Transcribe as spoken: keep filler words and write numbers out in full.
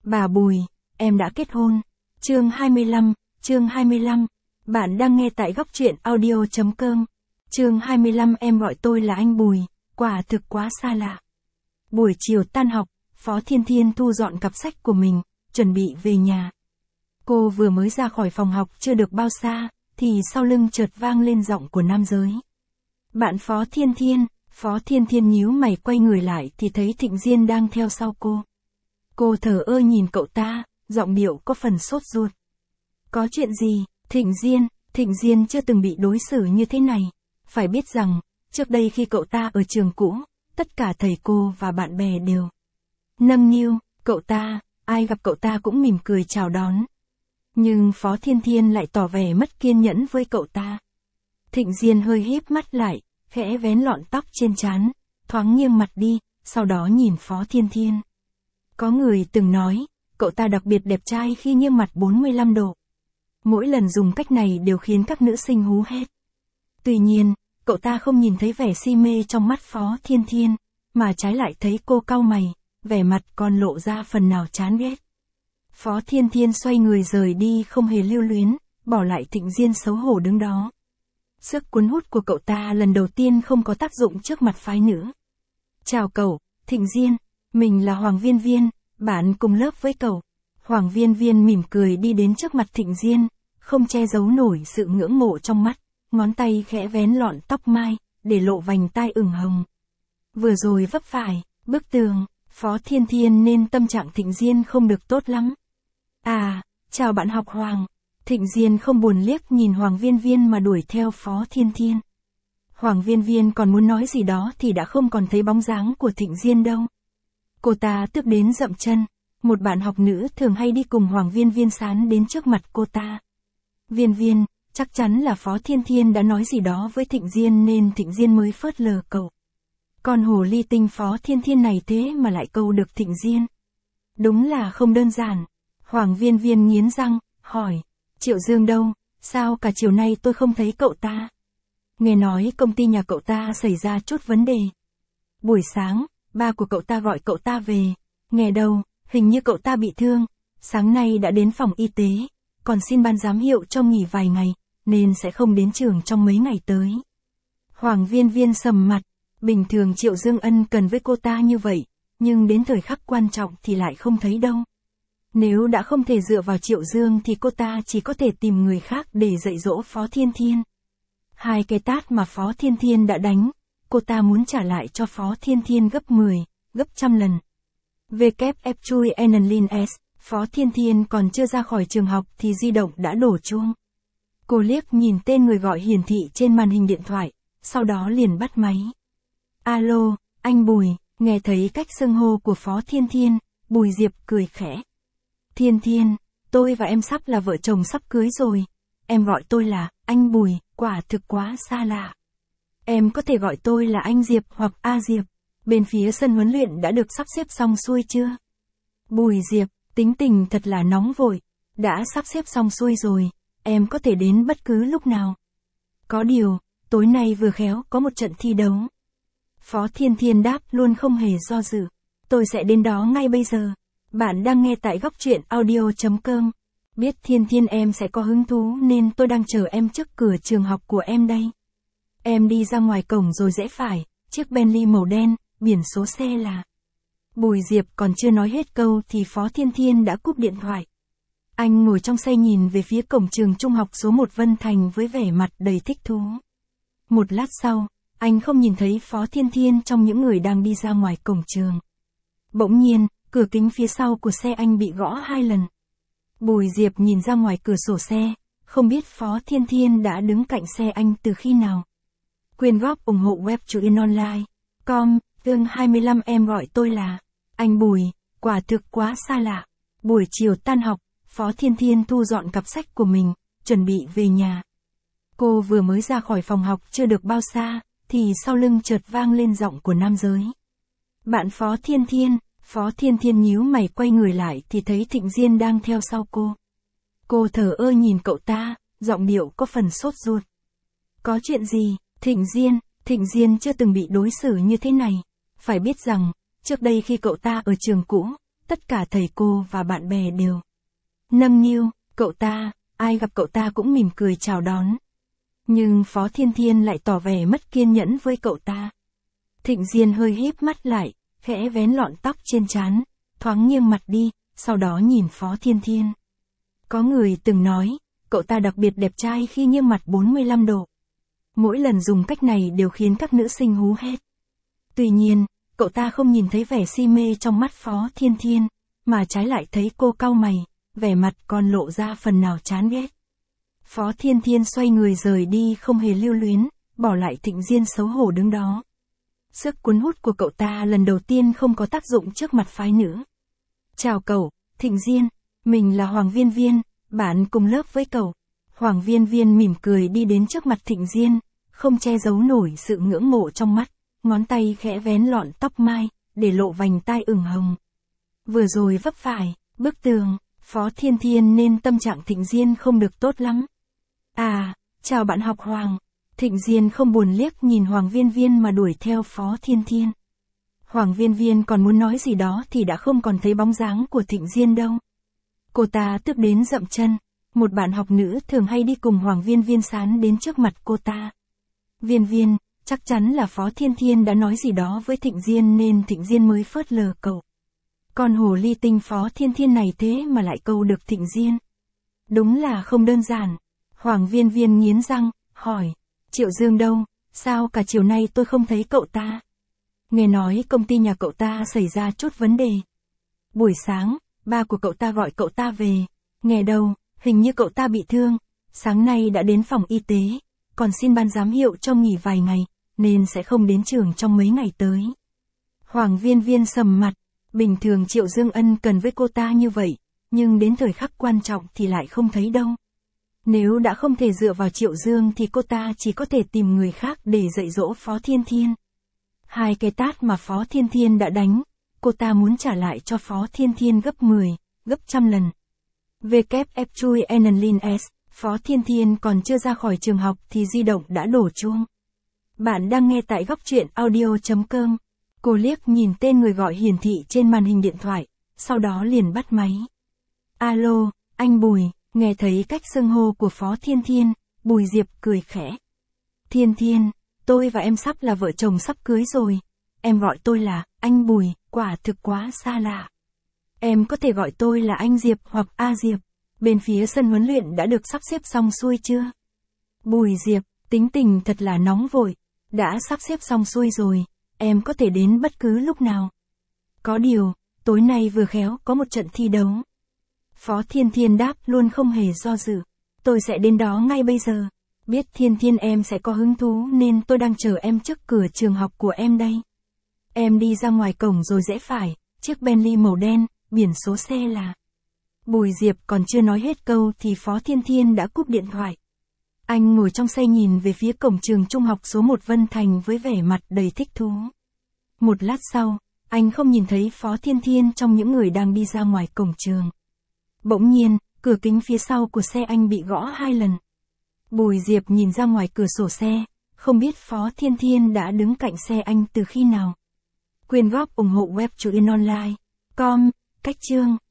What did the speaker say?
Bà Bùi, em đã kết hôn. Chương hai mươi lăm, chương hai mươi lăm. Bạn đang nghe tại góc truyện audio chấm com. Chương hai mươi lăm em gọi tôi là anh Bùi, quả thực quá xa lạ. Buổi chiều tan học, Phó Thiên Thiên thu dọn cặp sách của mình, chuẩn bị về nhà. Cô vừa mới ra khỏi phòng học chưa được bao xa, thì sau lưng chợt vang lên giọng của nam giới. Bạn Phó Thiên Thiên. Phó Thiên Thiên nhíu mày quay người lại thì thấy Thịnh Diên đang theo sau cô. Cô thờ ơ nhìn cậu ta, giọng điệu có phần sốt ruột. Có chuyện gì, Thịnh Diên? Thịnh Diên chưa từng bị đối xử như thế này. Phải biết rằng, trước đây khi cậu ta ở trường cũ, tất cả thầy cô và bạn bè đều nâng niu cậu ta, ai gặp cậu ta cũng mỉm cười chào đón. Nhưng Phó Thiên Thiên lại tỏ vẻ mất kiên nhẫn với cậu ta. Thịnh Diên hơi híp mắt lại, khẽ vén lọn tóc trên trán, thoáng nghiêng mặt đi, sau đó nhìn Phó Thiên Thiên. Có người từng nói, cậu ta đặc biệt đẹp trai khi nghiêng mặt bốn mươi lăm độ. Mỗi lần dùng cách này đều khiến các nữ sinh hú hét. Tuy nhiên, cậu ta không nhìn thấy vẻ si mê trong mắt Phó Thiên Thiên, mà trái lại thấy cô cau mày, vẻ mặt còn lộ ra phần nào chán ghét. Phó Thiên Thiên xoay người rời đi không hề lưu luyến, bỏ lại Thịnh Diên xấu hổ đứng đó. Sức cuốn hút của cậu ta lần đầu tiên không có tác dụng trước mặt phái nữ. Chào cậu, Thịnh Diên, mình là Hoàng Viên Viên, bạn cùng lớp với cậu. Hoàng Viên Viên mỉm cười đi đến trước mặt Thịnh Diên, không che giấu nổi sự ngưỡng mộ trong mắt, ngón tay khẽ vén lọn tóc mai, để lộ vành tai ửng hồng. Vừa rồi vấp phải bức tường, Phó Thiên Thiên nên tâm trạng Thịnh Diên không được tốt lắm. À, chào bạn học Hoàng. Thịnh Diên không buồn liếc nhìn Hoàng Viên Viên mà đuổi theo Phó Thiên Thiên. Hoàng Viên Viên còn muốn nói gì đó thì đã không còn thấy bóng dáng của Thịnh Diên đâu. Cô ta tức đến dậm chân, một bạn học nữ thường hay đi cùng Hoàng Viên Viên sán đến trước mặt cô ta. Viên Viên, chắc chắn là Phó Thiên Thiên đã nói gì đó với Thịnh Diên nên Thịnh Diên mới phớt lờ cậu. Con hồ ly tinh Phó Thiên Thiên này thế mà lại câu được Thịnh Diên. Đúng là không đơn giản. Hoàng Viên Viên nghiến răng, hỏi. Triệu Dương đâu, sao cả chiều nay tôi không thấy cậu ta? Nghe nói công ty nhà cậu ta xảy ra chút vấn đề. Buổi sáng, ba của cậu ta gọi cậu ta về. Nghe đâu, hình như cậu ta bị thương. Sáng nay đã đến phòng y tế, còn xin ban giám hiệu cho nghỉ vài ngày, nên sẽ không đến trường trong mấy ngày tới. Hoàng Viên Viên sầm mặt, bình thường Triệu Dương ân cần với cô ta như vậy, nhưng đến thời khắc quan trọng thì lại không thấy đâu. Nếu đã không thể dựa vào Triệu Dương thì cô ta chỉ có thể tìm người khác để dạy dỗ Phó Thiên Thiên. Hai cái tát mà Phó Thiên Thiên đã đánh, cô ta muốn trả lại cho Phó Thiên Thiên gấp mười, gấp trăm lần. vê kép ép chui Enlin S, Phó Thiên Thiên còn chưa ra khỏi trường học thì di động đã đổ chuông. Cô liếc nhìn tên người gọi hiển thị trên màn hình điện thoại, sau đó liền bắt máy. Alo, anh Bùi, nghe thấy cách xưng hô của Phó Thiên Thiên, Bùi Diệp cười khẽ. Thiên Thiên, tôi và em sắp là vợ chồng sắp cưới rồi. Em gọi tôi là anh Bùi, quả thực quá xa lạ. Em có thể gọi tôi là anh Diệp hoặc A Diệp. Bên phía sân huấn luyện đã được sắp xếp xong xuôi chưa? Bùi Diệp, tính tình thật là nóng vội. Đã sắp xếp xong xuôi rồi, em có thể đến bất cứ lúc nào. Có điều, tối nay vừa khéo có một trận thi đấu. Phó Thiên Thiên đáp luôn không hề do dự. Tôi sẽ đến đó ngay bây giờ. Bạn đang nghe tại góc truyện audio chấm com. Biết Thiên Thiên em sẽ có hứng thú nên tôi đang chờ em trước cửa trường học của em đây. Em đi ra ngoài cổng rồi rẽ phải, chiếc Bentley màu đen, biển số xe là... Bùi Diệp còn chưa nói hết câu thì Phó Thiên Thiên đã cúp điện thoại. Anh ngồi trong xe nhìn về phía cổng trường trung học số một Vân Thành với vẻ mặt đầy thích thú. Một lát sau, anh không nhìn thấy Phó Thiên Thiên trong những người đang đi ra ngoài cổng trường. Bỗng nhiên, cửa kính phía sau của xe anh bị gõ hai lần. Bùi Diệp nhìn ra ngoài cửa sổ xe, không biết Phó Thiên Thiên đã đứng cạnh xe anh từ khi nào. Quyên góp ủng hộ web truyện online. Com, chương hai mươi lăm em gọi tôi là anh Bùi, quả thực quá xa lạ. Buổi chiều tan học, Phó Thiên Thiên thu dọn cặp sách của mình, chuẩn bị về nhà. Cô vừa mới ra khỏi phòng học chưa được bao xa, thì sau lưng chợt vang lên giọng của nam giới. Bạn Phó Thiên Thiên. Phó Thiên Thiên nhíu mày quay người lại thì thấy Thịnh Diên đang theo sau cô. Cô thờ ơ nhìn cậu ta, giọng điệu có phần sốt ruột. Có chuyện gì, Thịnh Diên? Thịnh Diên chưa từng bị đối xử như thế này. Phải biết rằng, trước đây khi cậu ta ở trường cũ, tất cả thầy cô và bạn bè đều nâng niu cậu ta, ai gặp cậu ta cũng mỉm cười chào đón. Nhưng Phó Thiên Thiên lại tỏ vẻ mất kiên nhẫn với cậu ta. Thịnh Diên hơi híp mắt lại, khẽ vén lọn tóc trên trán, thoáng nghiêng mặt đi, sau đó nhìn Phó Thiên Thiên. Có người từng nói, cậu ta đặc biệt đẹp trai khi nghiêng mặt bốn mươi lăm độ. Mỗi lần dùng cách này đều khiến các nữ sinh hú hét. Tuy nhiên, cậu ta không nhìn thấy vẻ si mê trong mắt Phó Thiên Thiên, mà trái lại thấy cô cau mày, vẻ mặt còn lộ ra phần nào chán ghét. Phó Thiên Thiên xoay người rời đi không hề lưu luyến, bỏ lại Thịnh Diên xấu hổ đứng đó. Sức cuốn hút của cậu ta lần đầu tiên không có tác dụng trước mặt phái nữ. Chào cậu, Thịnh Diên, mình là Hoàng Viên Viên, bạn cùng lớp với cậu. Hoàng Viên Viên mỉm cười đi đến trước mặt Thịnh Diên, không che giấu nổi sự ngưỡng mộ trong mắt, ngón tay khẽ vén lọn tóc mai, để lộ vành tai ửng hồng. Vừa rồi vấp phải bức tường, Phó Thiên Thiên nên tâm trạng Thịnh Diên không được tốt lắm. À, chào bạn học Hoàng. Thịnh Diên không buồn liếc nhìn Hoàng Viên Viên mà đuổi theo Phó Thiên Thiên. Hoàng Viên Viên còn muốn nói gì đó thì đã không còn thấy bóng dáng của Thịnh Diên đâu. Cô ta tức đến dậm chân, một bạn học nữ thường hay đi cùng Hoàng Viên Viên sán đến trước mặt cô ta. Viên Viên, chắc chắn là Phó Thiên Thiên đã nói gì đó với Thịnh Diên nên Thịnh Diên mới phớt lờ cậu. Con hồ ly tinh Phó Thiên Thiên này thế mà lại câu được Thịnh Diên. Đúng là không đơn giản. Hoàng Viên Viên nghiến răng, hỏi, Triệu Dương đâu, sao cả chiều nay tôi không thấy cậu ta? Nghe nói công ty nhà cậu ta xảy ra chút vấn đề. Buổi sáng, ba của cậu ta gọi cậu ta về, nghe đâu, hình như cậu ta bị thương, sáng nay đã đến phòng y tế, còn xin ban giám hiệu cho nghỉ vài ngày, nên sẽ không đến trường trong mấy ngày tới. Hoàng Viên Viên sầm mặt, bình thường Triệu Dương ân cần với cô ta như vậy, nhưng đến thời khắc quan trọng thì lại không thấy đâu. Nếu đã không thể dựa vào Triệu Dương thì cô ta chỉ có thể tìm người khác để dạy dỗ Phó Thiên Thiên. Hai cái tát mà Phó Thiên Thiên đã đánh, cô ta muốn trả lại cho Phó Thiên Thiên gấp mười, gấp trăm lần. vê kép ép chui Enlin S, Phó Thiên Thiên còn chưa ra khỏi trường học thì di động đã đổ chuông. Bạn đang nghe tại góc truyện audio chấm com. Cô liếc nhìn tên người gọi hiển thị trên màn hình điện thoại, sau đó liền bắt máy. Alo, anh Bùi. Nghe thấy cách xưng hô của Phó Thiên Thiên, Bùi Diệp cười khẽ. Thiên Thiên, tôi và em sắp là vợ chồng sắp cưới rồi. Em gọi tôi là anh Bùi, quả thực quá xa lạ. Em có thể gọi tôi là anh Diệp hoặc A Diệp. Bên phía sân huấn luyện đã được sắp xếp xong xuôi chưa? Bùi Diệp, tính tình thật là nóng vội. Đã sắp xếp xong xuôi rồi, em có thể đến bất cứ lúc nào. Có điều, tối nay vừa khéo có một trận thi đấu. Phó Thiên Thiên đáp luôn không hề do dự. Tôi sẽ đến đó ngay bây giờ. Biết Thiên Thiên em sẽ có hứng thú nên tôi đang chờ em trước cửa trường học của em đây. Em đi ra ngoài cổng rồi rẽ phải, chiếc Bentley màu đen, biển số xe là... Bùi Diệp còn chưa nói hết câu thì Phó Thiên Thiên đã cúp điện thoại. Anh ngồi trong xe nhìn về phía cổng trường trung học số một Vân Thành với vẻ mặt đầy thích thú. Một lát sau, anh không nhìn thấy Phó Thiên Thiên trong những người đang đi ra ngoài cổng trường. Bỗng nhiên, cửa kính phía sau của xe anh bị gõ hai lần. Bùi Diệp nhìn ra ngoài cửa sổ xe, không biết Phó Thiên Thiên đã đứng cạnh xe anh từ khi nào. Quyên góp ủng hộ web truyện online chấm com, cách chương.